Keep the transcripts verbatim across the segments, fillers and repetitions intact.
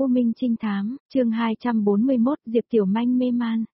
U Minh Trinh Thám, chương hai trăm bốn mươi mốt, Diệp Tiểu Manh mê man.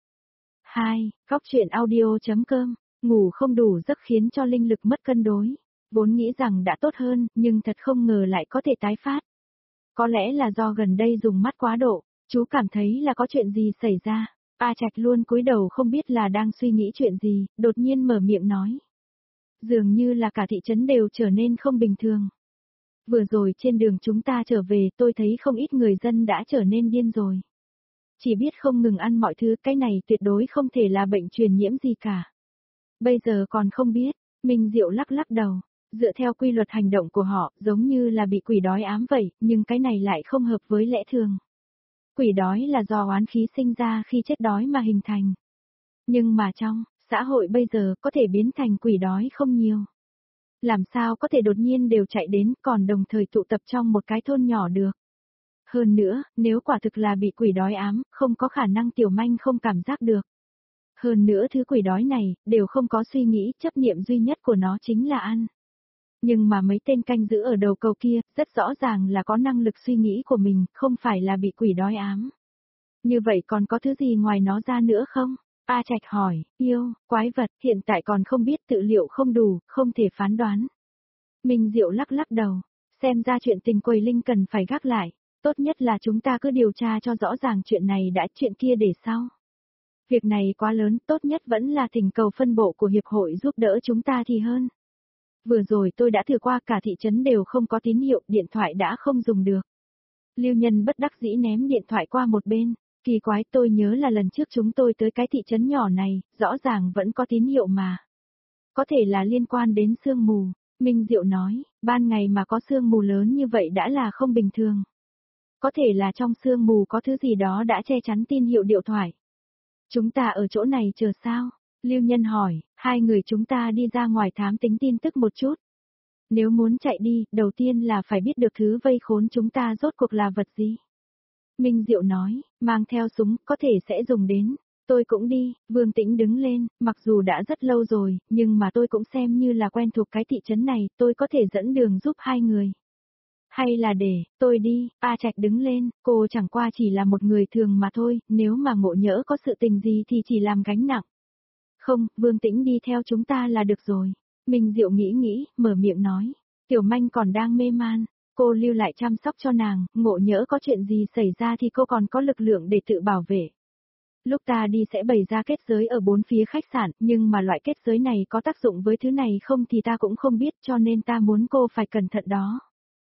hai. Góc truyện audio.com, ngủ không đủ giấc khiến cho linh lực mất cân đối. Vốn nghĩ rằng đã tốt hơn, nhưng thật không ngờ lại có thể tái phát. Có lẽ là do gần đây dùng mắt quá độ, chú cảm thấy là có chuyện gì xảy ra. A Trạch luôn cúi đầu không biết là đang suy nghĩ chuyện gì, đột nhiên mở miệng nói. Dường như là cả thị trấn đều trở nên không bình thường. Vừa rồi trên đường chúng ta trở về tôi thấy không ít người dân đã trở nên điên rồi. Chỉ biết không ngừng ăn mọi thứ, cái này tuyệt đối không thể là bệnh truyền nhiễm gì cả. Bây giờ còn không biết, Minh Diệu lắc lắc đầu, dựa theo quy luật hành động của họ giống như là bị quỷ đói ám vậy, nhưng cái này lại không hợp với lẽ thường. Quỷ đói là do oán khí sinh ra khi chết đói mà hình thành. Nhưng mà trong xã hội bây giờ có thể biến thành quỷ đói không nhiều. Làm sao có thể đột nhiên đều chạy đến còn đồng thời tụ tập trong một cái thôn nhỏ được. Hơn nữa, nếu quả thực là bị quỷ đói ám, không có khả năng Tiểu Manh không cảm giác được. Hơn nữa thứ quỷ đói này, đều không có suy nghĩ, chấp niệm duy nhất của nó chính là ăn. Nhưng mà mấy tên canh giữ ở đầu cầu kia, rất rõ ràng là có năng lực suy nghĩ của mình, không phải là bị quỷ đói ám. Như vậy còn có thứ gì ngoài nó ra nữa không? A Trạch hỏi, yêu, quái vật, hiện tại còn không biết, tự liệu không đủ, không thể phán đoán. Minh Diệu lắc lắc đầu, xem ra chuyện tình Quầy Linh cần phải gác lại, tốt nhất là chúng ta cứ điều tra cho rõ ràng chuyện này đã, chuyện kia để sau. Việc này quá lớn, tốt nhất vẫn là thỉnh cầu phân bộ của hiệp hội giúp đỡ chúng ta thì hơn. Vừa rồi tôi đã thử qua, cả thị trấn đều không có tín hiệu, điện thoại đã không dùng được. Lưu Nhân bất đắc dĩ ném điện thoại qua một bên. Kỳ quái, tôi nhớ là lần trước chúng tôi tới cái thị trấn nhỏ này, rõ ràng vẫn có tín hiệu mà. Có thể là liên quan đến sương mù, Minh Diệu nói, ban ngày mà có sương mù lớn như vậy đã là không bình thường. Có thể là trong sương mù có thứ gì đó đã che chắn tín hiệu điện thoại. Chúng ta ở chỗ này chờ sao? Lưu Nhân hỏi, hai người chúng ta đi ra ngoài thám tính tin tức một chút. Nếu muốn chạy đi, đầu tiên là phải biết được thứ vây khốn chúng ta rốt cuộc là vật gì. Minh Diệu nói, mang theo súng, có thể sẽ dùng đến. Tôi cũng đi, Vương Tĩnh đứng lên, mặc dù đã rất lâu rồi, nhưng mà tôi cũng xem như là quen thuộc cái thị trấn này, tôi có thể dẫn đường giúp hai người. Hay là để, tôi đi, A Trạch đứng lên, cô chẳng qua chỉ là một người thường mà thôi, nếu mà ngộ nhỡ có sự tình gì thì chỉ làm gánh nặng. Không, Vương Tĩnh đi theo chúng ta là được rồi. Minh Diệu nghĩ nghĩ, mở miệng nói, Tiểu Manh còn đang mê man. Cô lưu lại chăm sóc cho nàng, ngộ nhỡ có chuyện gì xảy ra thì cô còn có lực lượng để tự bảo vệ. Lúc ta đi sẽ bày ra kết giới ở bốn phía khách sạn, nhưng mà loại kết giới này có tác dụng với thứ này không thì ta cũng không biết, cho nên ta muốn cô phải cẩn thận đó.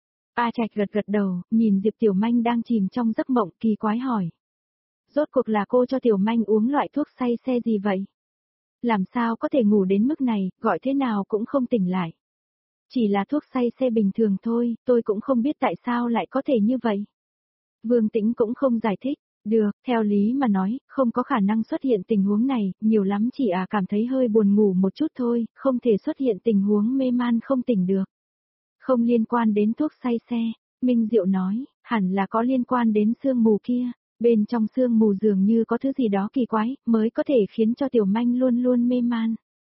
A Trạch gật gật đầu, nhìn Diệp Tiểu Manh đang chìm trong giấc mộng, kỳ quái hỏi. Rốt cuộc là cô cho Tiểu Manh uống loại thuốc say xe gì vậy? Làm sao có thể ngủ đến mức này, gọi thế nào cũng không tỉnh lại. Chỉ là thuốc say xe bình thường thôi, tôi cũng không biết tại sao lại có thể như vậy. Vương Tĩnh cũng không giải thích, được, theo lý mà nói, không có khả năng xuất hiện tình huống này, nhiều lắm chỉ à cảm thấy hơi buồn ngủ một chút thôi, không thể xuất hiện tình huống mê man không tỉnh được. Không liên quan đến thuốc say xe, Minh Diệu nói, hẳn là có liên quan đến sương mù kia, bên trong sương mù dường như có thứ gì đó kỳ quái, mới có thể khiến cho Tiểu Manh luôn luôn mê man.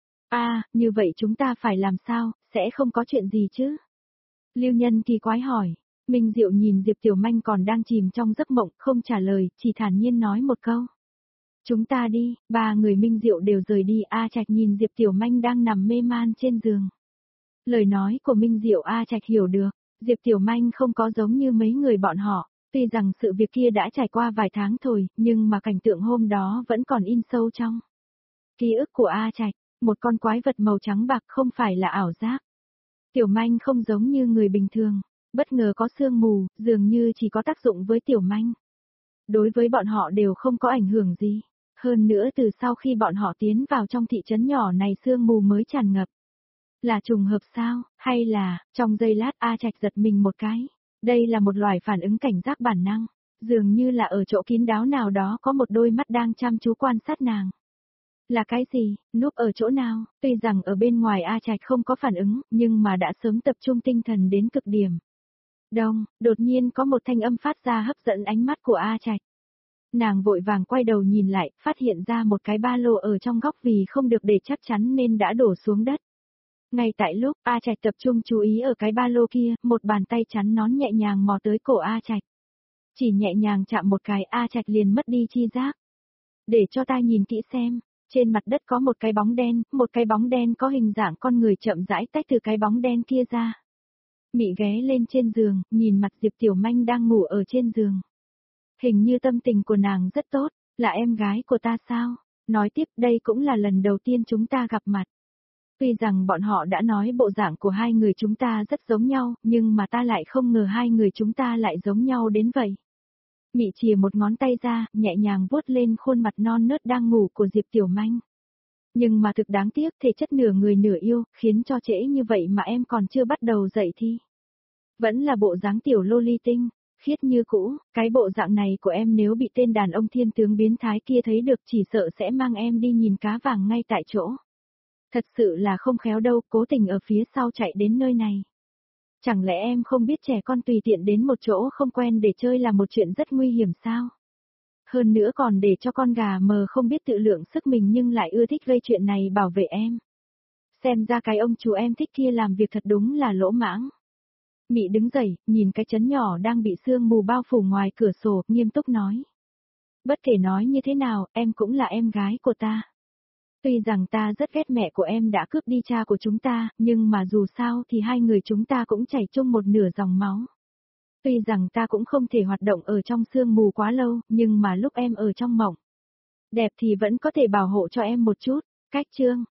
À, như vậy chúng ta phải làm sao, sẽ không có chuyện gì chứ? Lưu Nhân kỳ quái hỏi, Minh Diệu nhìn Diệp Tiểu Manh còn đang chìm trong giấc mộng, không trả lời, chỉ thản nhiên nói một câu. Chúng ta đi, ba người Minh Diệu đều rời đi, A Trạch nhìn Diệp Tiểu Manh đang nằm mê man trên giường. Lời nói của Minh Diệu A Trạch hiểu được, Diệp Tiểu Manh không có giống như mấy người bọn họ, tuy rằng sự việc kia đã trải qua vài tháng thôi, nhưng mà cảnh tượng hôm đó vẫn còn in sâu trong ký ức của A Trạch. Một con quái vật màu trắng bạc không phải là ảo giác. Tiểu Manh không giống như người bình thường, bất ngờ có sương mù, dường như chỉ có tác dụng với Tiểu Manh. Đối với bọn họ đều không có ảnh hưởng gì. Hơn nữa từ sau khi bọn họ tiến vào trong thị trấn nhỏ này sương mù mới tràn ngập. Là trùng hợp sao, hay là, trong giây lát A Trạch giật mình một cái. Đây là một loài phản ứng cảnh giác bản năng, dường như là ở chỗ kín đáo nào đó có một đôi mắt đang chăm chú quan sát nàng. Là cái gì, núp ở chỗ nào, tuy rằng ở bên ngoài A Trạch không có phản ứng, nhưng mà đã sớm tập trung tinh thần đến cực điểm. Đông, đột nhiên có một thanh âm phát ra hấp dẫn ánh mắt của A Trạch. Nàng vội vàng quay đầu nhìn lại, phát hiện ra một cái ba lô ở trong góc vì không được để chắc chắn nên đã đổ xuống đất. Ngay tại lúc A Trạch tập trung chú ý ở cái ba lô kia, một bàn tay chắn nón nhẹ nhàng mò tới cổ A Trạch. Chỉ nhẹ nhàng chạm một cái A Trạch liền mất đi chi giác. Để cho ta nhìn kỹ xem, trên mặt đất có một cái bóng đen, một cái bóng đen có hình dạng con người chậm rãi tách từ cái bóng đen kia ra. Mị ghé lên trên giường, nhìn mặt Diệp Tiểu Manh đang ngủ ở trên giường. Hình như tâm tình của nàng rất tốt, là em gái của ta sao? Nói tiếp đây cũng là lần đầu tiên chúng ta gặp mặt. Tuy rằng bọn họ đã nói bộ dạng của hai người chúng ta rất giống nhau, nhưng mà ta lại không ngờ hai người chúng ta lại giống nhau đến vậy. Mị chìa một ngón tay ra, nhẹ nhàng vuốt lên khuôn mặt non nớt đang ngủ của Diệp Tiểu Manh. Nhưng mà thực đáng tiếc thể chất nửa người nửa yêu, khiến cho trễ như vậy mà em còn chưa bắt đầu dậy thi. Vẫn là bộ dáng tiểu lô ly tinh, khiết như cũ, cái bộ dạng này của em nếu bị tên đàn ông thiên tướng biến thái kia thấy được chỉ sợ sẽ mang em đi nhìn cá vàng ngay tại chỗ. Thật sự là không khéo đâu, cố tình ở phía sau chạy đến nơi này. Chẳng lẽ em không biết trẻ con tùy tiện đến một chỗ không quen để chơi là một chuyện rất nguy hiểm sao? Hơn nữa còn để cho con gà mờ không biết tự lượng sức mình nhưng lại ưa thích gây chuyện này bảo vệ em. Xem ra cái ông chú em thích kia làm việc thật đúng là lỗ mãng. Mị đứng dậy, nhìn cái chấn nhỏ đang bị sương mù bao phủ ngoài cửa sổ, nghiêm túc nói. Bất kể nói như thế nào, em cũng là em gái của ta. Tuy rằng ta rất ghét mẹ của em đã cướp đi cha của chúng ta, nhưng mà dù sao thì hai người chúng ta cũng chảy chung một nửa dòng máu. Tuy rằng ta cũng không thể hoạt động ở trong sương mù quá lâu, nhưng mà lúc em ở trong mộng đẹp thì vẫn có thể bảo hộ cho em một chút. Cách chương